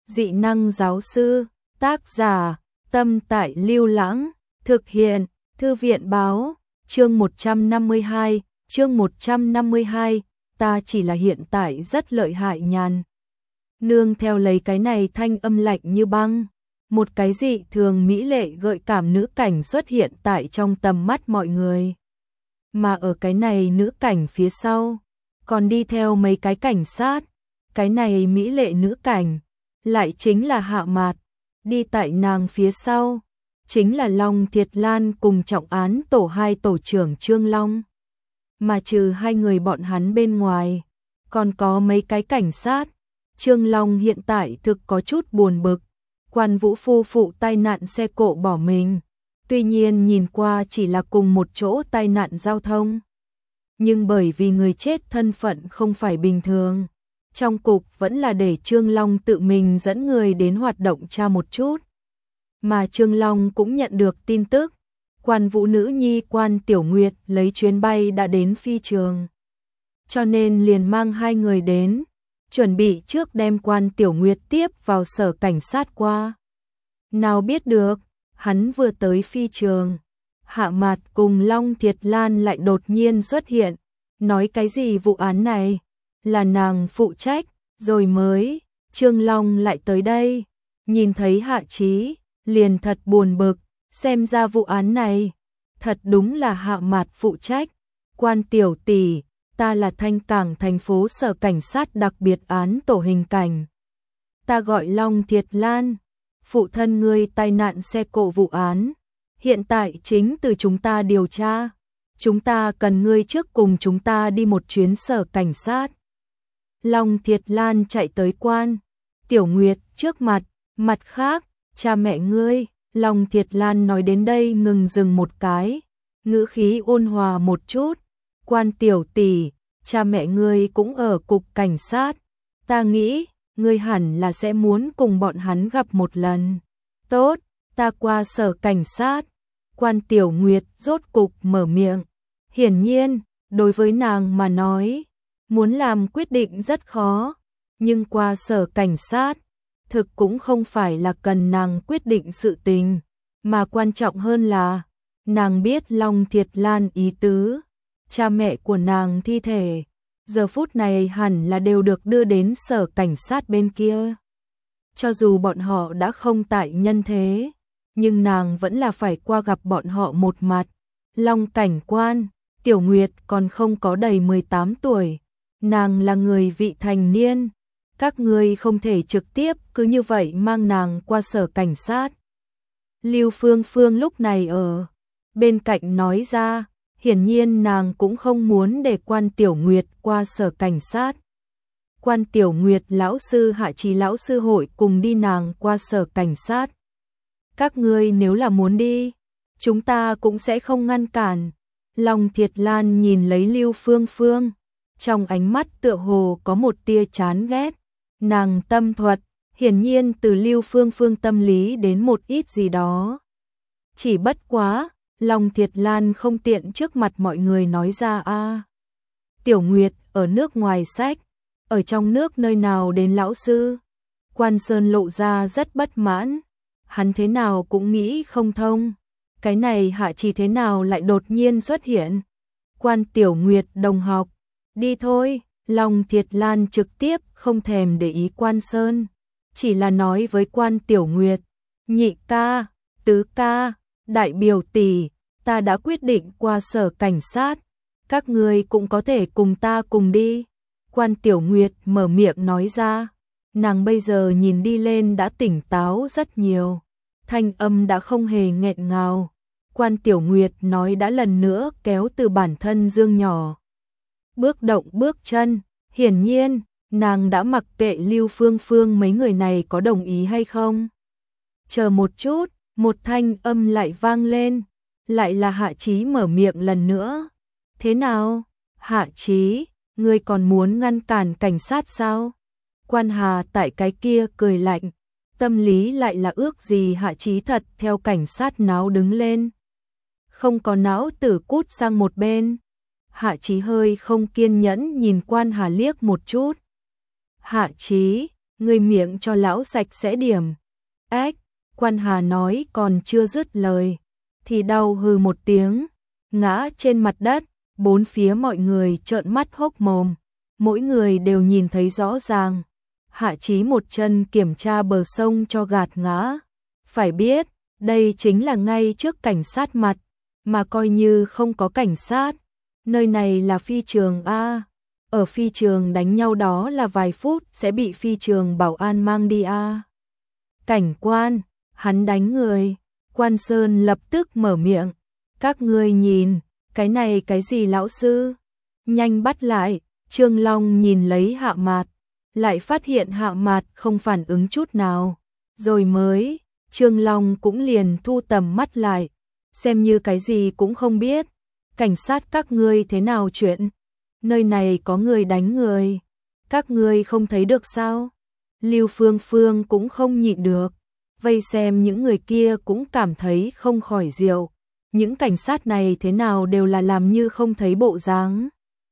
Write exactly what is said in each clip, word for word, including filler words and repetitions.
Dị năng giáo sư, tác giả, Tâm Tại Lưu Lãng, thực hiện, Thư viện báo, chương một trăm năm mươi hai, chương một trăm năm mươi hai, ta chỉ là hiện tại rất lợi hại nhàn. Nương theo lấy cái này thanh âm lạnh như băng, một cái dị thường mỹ lệ gợi cảm nữ cảnh xuất hiện tại trong tầm mắt mọi người. Mà ở cái này nữ cảnh phía sau, còn đi theo mấy cái cảnh sát, cái này mỹ lệ nữ cảnh, lại chính là Hạ Mạt, đi tại nàng phía sau, chính là Long Thiệt Lan cùng trọng án tổ hai tổ trưởng Trương Long. Mà trừ hai người bọn hắn bên ngoài, còn có mấy cái cảnh sát, Trương Long hiện tại thực có chút buồn bực, Quan Vũ phu phụ tai nạn xe cộ bỏ mình, tuy nhiên nhìn qua chỉ là cùng một chỗ tai nạn giao thông. Nhưng bởi vì người chết thân phận không phải bình thường, trong cục vẫn là để Trương Long tự mình dẫn người đến hoạt động tra một chút. Mà Trương Long cũng nhận được tin tức, Quan Vũ nữ nhi Quan Tiểu Nguyệt lấy chuyến bay đã đến phi trường. Cho nên liền mang hai người đến, chuẩn bị trước đem Quan Tiểu Nguyệt tiếp vào sở cảnh sát qua. Nào biết được, hắn vừa tới phi trường, Hạ Mạt cùng Long Thiệt Lan lại đột nhiên xuất hiện, nói cái gì vụ án này là nàng phụ trách, rồi mới, Trương Long lại tới đây, nhìn thấy Hạ Chí, liền thật buồn bực, xem ra vụ án này, thật đúng là Hạ Mạt phụ trách. Quan tiểu tỷ, ta là Thanh Cảng thành phố sở cảnh sát đặc biệt án tổ hình cảnh. Ta gọi Long Thiệt Lan, phụ thân ngươi tai nạn xe cộ vụ án, hiện tại chính từ chúng ta điều tra, chúng ta cần ngươi trước cùng chúng ta đi một chuyến sở cảnh sát. Long Thiệt Lan chạy tới Quan Tiểu Nguyệt trước mặt, mặt khác, cha mẹ ngươi, Long Thiệt Lan nói đến đây ngừng dừng một cái, ngữ khí ôn hòa một chút, Quan tiểu tỷ, cha mẹ ngươi cũng ở cục cảnh sát, ta nghĩ, ngươi hẳn là sẽ muốn cùng bọn hắn gặp một lần. Tốt, ta qua sở cảnh sát. Quan Tiểu Nguyệt rốt cục mở miệng, hiển nhiên, đối với nàng mà nói, muốn làm quyết định rất khó, nhưng qua sở cảnh sát, thực cũng không phải là cần nàng quyết định sự tình, mà quan trọng hơn là, nàng biết Long Thiệt Lan ý tứ, cha mẹ của nàng thi thể, giờ phút này hẳn là đều được đưa đến sở cảnh sát bên kia. Cho dù bọn họ đã không tại nhân thế, nhưng nàng vẫn là phải qua gặp bọn họ một mặt. Long cảnh quan, Tiểu Nguyệt còn không có đầy mười tám tuổi, nàng là người vị thành niên, các ngươi không thể trực tiếp cứ như vậy mang nàng qua sở cảnh sát. Lưu Phương Phương lúc này ở bên cạnh nói ra, hiển nhiên nàng cũng không muốn để Quan Tiểu Nguyệt qua sở cảnh sát. Quan Tiểu Nguyệt lão sư Hạ Chí lão sư hội cùng đi nàng qua sở cảnh sát. Các ngươi nếu là muốn đi, chúng ta cũng sẽ không ngăn cản. Long Thiệt Lan nhìn lấy Lưu Phương Phương, trong ánh mắt tựa hồ có một tia chán ghét. Nàng tâm thuật, hiển nhiên từ Lưu Phương Phương tâm lý đến một ít gì đó. Chỉ bất quá, Long Thiệt Lan không tiện trước mặt mọi người nói ra a. Tiểu Nguyệt ở nước ngoài sách, ở trong nước nơi nào đến lão sư? Quan Sơn lộ ra rất bất mãn, hắn thế nào cũng nghĩ không thông, cái này Hạ Chí thế nào lại đột nhiên xuất hiện? Quan Tiểu Nguyệt đồng học, đi thôi. Long Thiệt Lan trực tiếp không thèm để ý Quan Sơn, chỉ là nói với Quan Tiểu Nguyệt, nhị ca, tứ ca, đại biểu tỷ, ta đã quyết định qua sở cảnh sát, các ngươi cũng có thể cùng ta cùng đi. Quan Tiểu Nguyệt mở miệng nói ra, nàng bây giờ nhìn đi lên đã tỉnh táo rất nhiều, thanh âm đã không hề nghẹn ngào. Quan Tiểu Nguyệt nói đã lần nữa kéo từ bản thân dương nhỏ. Bước động bước chân, hiển nhiên, nàng đã mặc kệ Lưu Phương Phương mấy người này có đồng ý hay không. Chờ một chút, một thanh âm lại vang lên, lại là Hạ Chí mở miệng lần nữa. Thế nào, Hạ Chí, ngươi còn muốn ngăn cản cảnh sát sao? Quan Hà tại cái kia cười lạnh, tâm lý lại là ước gì Hạ Chí thật theo cảnh sát náo đứng lên. Không có não tử cút sang một bên. Hạ Chí hơi không kiên nhẫn nhìn Quan Hà liếc một chút. Hạ Chí, Ngươi miệng cho lão sạch sẽ điểm. Ếch, Quan Hà nói còn chưa dứt lời, thì đau hừ một tiếng, ngã trên mặt đất, bốn phía mọi người trợn mắt hốc mồm, mỗi người đều nhìn thấy rõ ràng. Hạ Chí một chân kiểm tra bờ sông cho gạt ngã. Phải biết, đây chính là ngay trước cảnh sát mặt, mà coi như không có cảnh sát. Nơi này là phi trường A. Ở phi trường đánh nhau đó là vài phút sẽ bị phi trường bảo an mang đi A. Cảnh quan, hắn đánh người. Quan Sơn lập tức mở miệng. Các ngươi nhìn, cái này cái gì lão sư? Nhanh bắt lại. Trương Long nhìn lấy Hạ Mạt, lại phát hiện Hạ Mạt không phản ứng chút nào. Rồi mới, Trương Long cũng liền thu tầm mắt lại, xem như cái gì cũng không biết. Cảnh sát các ngươi thế nào chuyện? Nơi này có người đánh người, các ngươi không thấy được sao? Lưu Phương Phương cũng không nhịn được, vây xem những người kia cũng cảm thấy không khỏi diệu. Những cảnh sát này thế nào đều là làm như không thấy bộ dáng.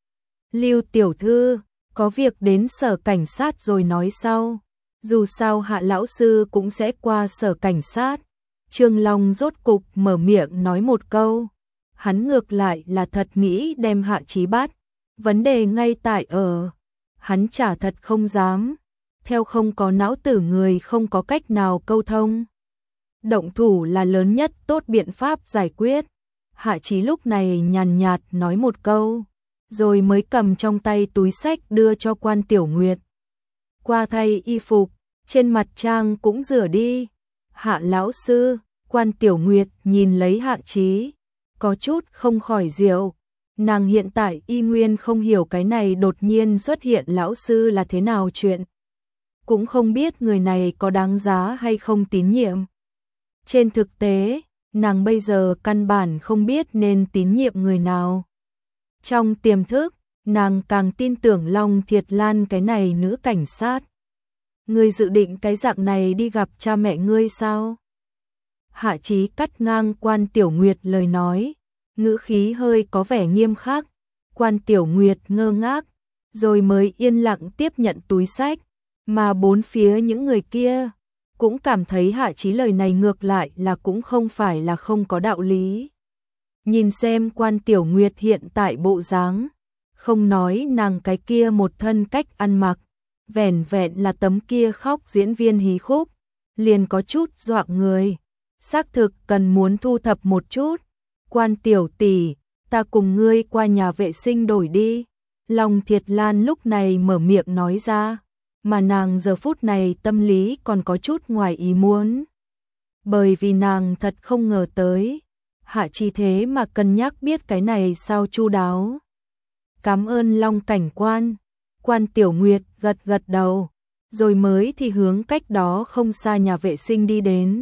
Lưu tiểu thư, có việc đến sở cảnh sát rồi nói sau. Dù sao Hạ lão sư cũng sẽ qua sở cảnh sát. Trương Long rốt cục mở miệng nói một câu. Hắn ngược lại là thật nghĩ đem Hạ Chí bắt. Vấn đề ngay tại ở. Hắn chả thật không dám. Theo không có não tử người không có cách nào câu thông. Động thủ là lớn nhất tốt biện pháp giải quyết. Hạ Chí lúc này nhàn nhạt nói một câu, rồi mới cầm trong tay túi xách đưa cho Quan Tiểu Nguyệt. Qua thay y phục, trên mặt trang cũng rửa đi. Hạ lão sư, Quan Tiểu Nguyệt nhìn lấy Hạ Chí, có chút không khỏi diệu. Nàng hiện tại y nguyên không hiểu cái này đột nhiên xuất hiện lão sư là thế nào chuyện. Cũng không biết người này có đáng giá hay không tín nhiệm. Trên thực tế, nàng bây giờ căn bản không biết nên tín nhiệm người nào. Trong tiềm thức, nàng càng tin tưởng Long Thiệt Lan cái này nữ cảnh sát. Ngươi dự định cái dạng này đi gặp cha mẹ ngươi sao? Hạ Chí cắt ngang Quan Tiểu Nguyệt lời nói, ngữ khí hơi có vẻ nghiêm khắc. Quan Tiểu Nguyệt ngơ ngác, rồi mới yên lặng tiếp nhận túi xách, mà bốn phía những người kia cũng cảm thấy Hạ Chí lời này ngược lại là cũng không phải là không có đạo lý. Nhìn xem Quan Tiểu Nguyệt hiện tại bộ dáng, không nói nàng cái kia một thân cách ăn mặc, vẻn vẹn là tấm kia khóc diễn viên hí khúc, liền có chút dọa người. Xác thực cần muốn thu thập một chút. Quan Tiểu tỷ, ta cùng ngươi qua nhà vệ sinh đổi đi. Long Thiệt Lan lúc này mở miệng nói ra, mà nàng giờ phút này tâm lý còn có chút ngoài ý muốn. Bởi vì nàng thật không ngờ tới, Hạ Chí thế mà cân nhắc biết cái này sao chu đáo. Cảm ơn Long cảnh quan. Quan Tiểu Nguyệt gật gật đầu, rồi mới thì hướng cách đó không xa nhà vệ sinh đi đến.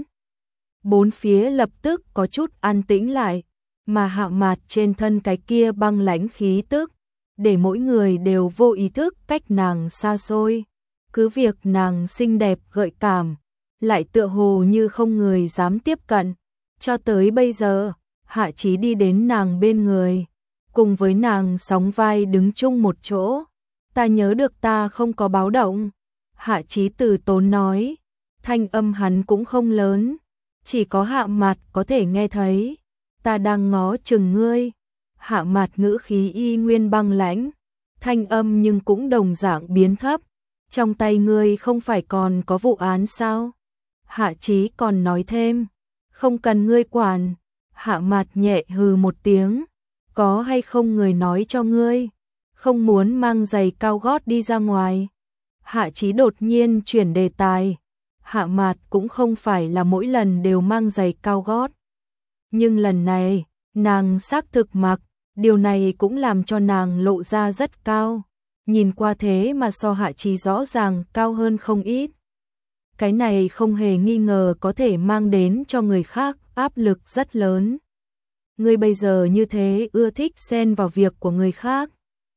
Bốn phía lập tức có chút an tĩnh lại, mà Hạ Mạt trên thân cái kia băng lãnh khí tức, để mỗi người đều vô ý thức cách nàng xa xôi. Cứ việc nàng xinh đẹp gợi cảm, lại tựa hồ như không người dám tiếp cận. Cho tới bây giờ, Hạ Chí đi đến nàng bên người, cùng với nàng sóng vai đứng chung một chỗ. Ta nhớ được ta không có báo động. Hạ Chí từ tốn nói, thanh âm hắn cũng không lớn, chỉ có Hạ Mạt có thể nghe thấy. Ta đang ngó chừng ngươi. Hạ Mạt ngữ khí y nguyên băng lãnh, thanh âm nhưng cũng đồng dạng biến thấp. Trong tay ngươi không phải còn có vụ án sao? Hạ Chí còn nói thêm, không cần ngươi quản. Hạ Mạt nhẹ hừ một tiếng, có hay không người nói cho ngươi, không muốn mang giày cao gót đi ra ngoài. Hạ Chí đột nhiên chuyển đề tài. Hạ Mạt cũng không phải là mỗi lần đều mang giày cao gót, nhưng lần này nàng xác thực mặc, điều này cũng làm cho nàng lộ ra rất cao. Nhìn qua thế mà so Hạ Chí rõ ràng cao hơn không ít. Cái này không hề nghi ngờ có thể mang đến cho người khác áp lực rất lớn. Ngươi bây giờ như thế ưa thích xen vào việc của người khác.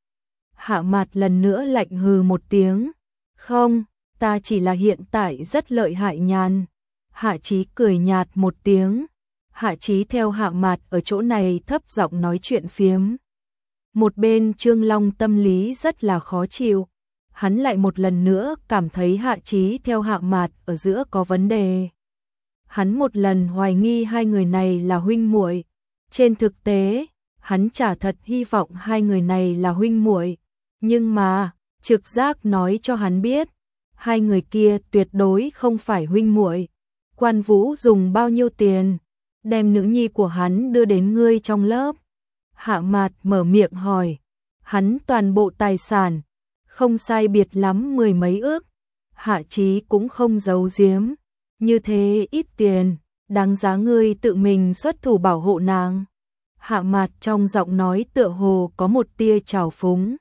Hạ Mạt lần nữa lạnh hừ một tiếng. Không, ta chỉ là hiện tại rất lợi hại nhàn. Hạ Chí cười nhạt một tiếng. Hạ Chí theo Hạ Mạt ở chỗ này thấp giọng nói chuyện phiếm. Một bên Trương Long tâm lý rất là khó chịu. hắn lại một lần nữa cảm thấy Hạ Chí theo Hạ Mạt ở giữa có vấn đề. Hắn một lần hoài nghi hai người này là huynh muội. Trên thực tế, hắn chả thật hy vọng hai người này là huynh muội, nhưng mà, trực giác nói cho hắn biết, hai người kia tuyệt đối không phải huynh muội. Quan Vũ dùng bao nhiêu tiền đem nữ nhi của hắn đưa đến ngươi trong lớp? Hạ Mạt mở miệng hỏi. Hắn toàn bộ tài sản, không sai biệt lắm mười mấy ước. Hạ Chí cũng không giấu giếm, như thế ít tiền, đáng giá ngươi tự mình xuất thủ bảo hộ nàng. Hạ Mạt trong giọng nói tựa hồ có một tia trào phúng.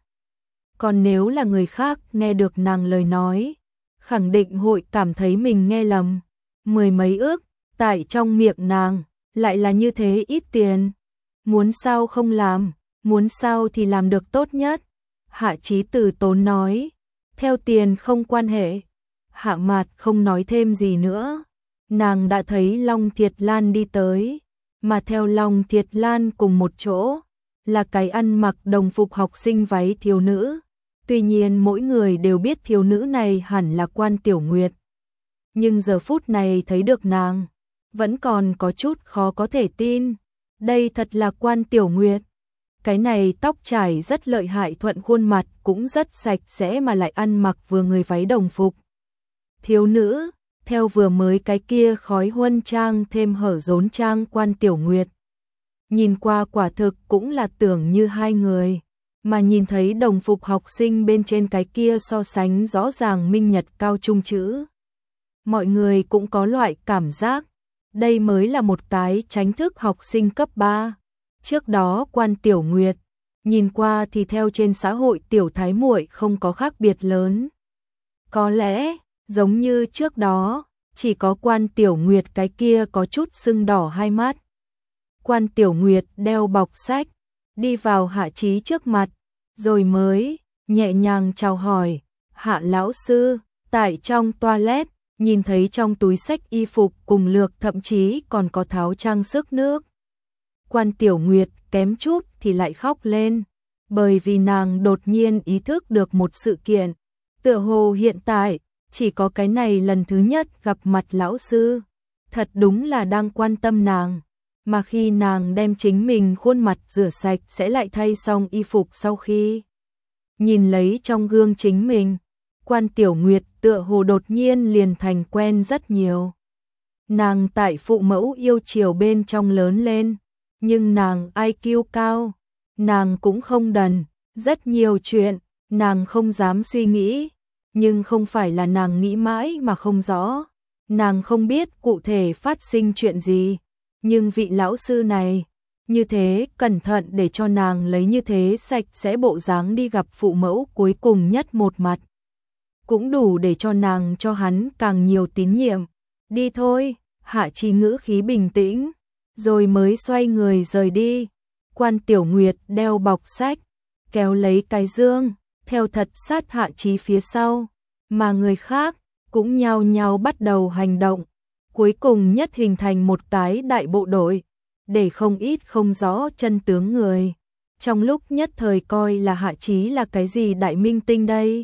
Còn nếu là người khác nghe được nàng lời nói, khẳng định hội cảm thấy mình nghe lầm. Mười mấy ước, tại trong miệng nàng, lại là như thế ít tiền. Muốn sao không làm, muốn sao thì làm được tốt nhất. Hạ Chí từ tốn nói, theo tiền không quan hệ. Hạ Mạt không nói thêm gì nữa. Nàng đã thấy Long Thiệt Lan đi tới, mà theo Long Thiệt Lan cùng một chỗ, là cái ăn mặc đồng phục học sinh váy thiếu nữ. Tuy nhiên mỗi người đều biết thiếu nữ này hẳn là Quan Tiểu Nguyệt. Nhưng giờ phút này thấy được nàng, vẫn còn có chút khó có thể tin. Đây thật là Quan Tiểu Nguyệt. Cái này tóc trải rất lợi hại, thuận khuôn mặt cũng rất sạch sẽ mà lại ăn mặc vừa người váy đồng phục. Thiếu nữ, theo vừa mới cái kia khói huân trang thêm hở rốn trang Quan Tiểu Nguyệt. Nhìn qua quả thực cũng là tưởng như hai người, mà nhìn thấy đồng phục học sinh bên trên cái kia so sánh rõ ràng minh nhật cao trung chữ. Mọi người cũng có loại cảm giác, đây mới là một cái chính thức học sinh cấp ba. Trước đó Quan Tiểu Nguyệt, nhìn qua thì theo trên xã hội tiểu thái muội không có khác biệt lớn. Có lẽ, giống như trước đó, chỉ có Quan Tiểu Nguyệt cái kia có chút sưng đỏ hai mắt. Quan Tiểu Nguyệt đeo bọc sách, đi vào Hạ Chí trước mặt, rồi mới nhẹ nhàng chào hỏi. Hạ lão sư, tại trong toilet, nhìn thấy trong túi sách y phục cùng lược, thậm chí còn có tháo trang sức nước. Quan Tiểu Nguyệt kém chút thì lại khóc lên, bởi vì nàng đột nhiên ý thức được một sự kiện. Tựa hồ hiện tại, chỉ có cái này lần thứ nhất gặp mặt lão sư, thật đúng là đang quan tâm nàng. Mà khi nàng đem chính mình khuôn mặt rửa sạch sẽ lại thay xong y phục sau khi nhìn lấy trong gương chính mình, Quan Tiểu Nguyệt tựa hồ đột nhiên liền thành quen rất nhiều. Nàng tại phụ mẫu yêu chiều bên trong lớn lên, nhưng nàng i kiu cao, nàng cũng không đần, rất nhiều chuyện, nàng không dám suy nghĩ, nhưng không phải là nàng nghĩ mãi mà không rõ, nàng không biết cụ thể phát sinh chuyện gì, nhưng vị lão sư này, như thế cẩn thận để cho nàng lấy như thế sạch sẽ bộ dáng đi gặp phụ mẫu cuối cùng nhất một mặt. Cũng đủ để cho nàng cho hắn càng nhiều tín nhiệm. Đi thôi, Hạ Chí ngữ khí bình tĩnh, rồi mới xoay người rời đi. Quan Tiểu Nguyệt đeo bọc sách, kéo lấy cái dương, theo thật sát Hạ Chí phía sau, mà người khác cũng nhao nhao bắt đầu hành động, cuối cùng nhất hình thành một cái đại bộ đội, để không ít không rõ chân tướng người. Trong lúc nhất thời coi là Hạ Chí là cái gì đại minh tinh đây.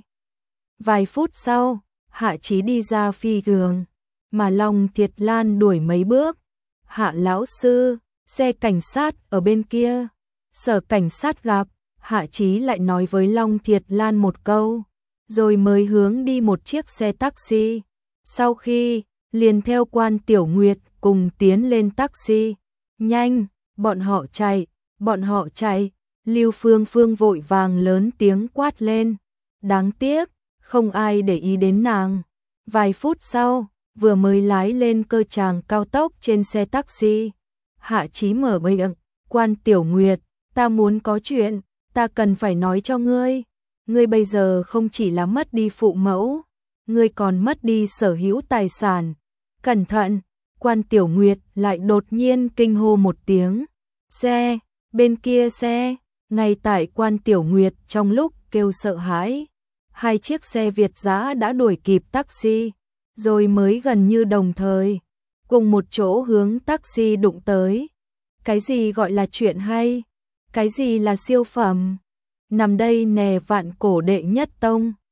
Vài phút sau, Hạ Chí đi ra phi trường, mà Long Thiệt Lan đuổi mấy bước. Hạ lão sư, xe cảnh sát ở bên kia. Sở cảnh sát gặp, Hạ Chí lại nói với Long Thiệt Lan một câu, rồi mới hướng đi một chiếc xe taxi. Sau khi, liền theo Quan Tiểu Nguyệt cùng tiến lên taxi. Nhanh, bọn họ chạy, bọn họ chạy. Lưu Phương Phương vội vàng lớn tiếng quát lên. Đáng tiếc, không ai để ý đến nàng. Vài phút sau, vừa mới lái lên cơ tràng cao tốc trên xe taxi, Hạ Chí mở miệng, Quan Tiểu Nguyệt, ta muốn có chuyện, ta cần phải nói cho ngươi. Ngươi bây giờ không chỉ là mất đi phụ mẫu, ngươi còn mất đi sở hữu tài sản. Cẩn thận, Quan Tiểu Nguyệt lại đột nhiên kinh hô một tiếng. Xe, bên kia xe, ngay tại Quan Tiểu Nguyệt trong lúc kêu sợ hãi, hai chiếc xe Việt dã đã đuổi kịp taxi, rồi mới gần như đồng thời, cùng một chỗ hướng taxi đụng tới. Cái gì gọi là chuyện hay? Cái gì là siêu phẩm? Nằm đây nè vạn cổ đệ nhất tông.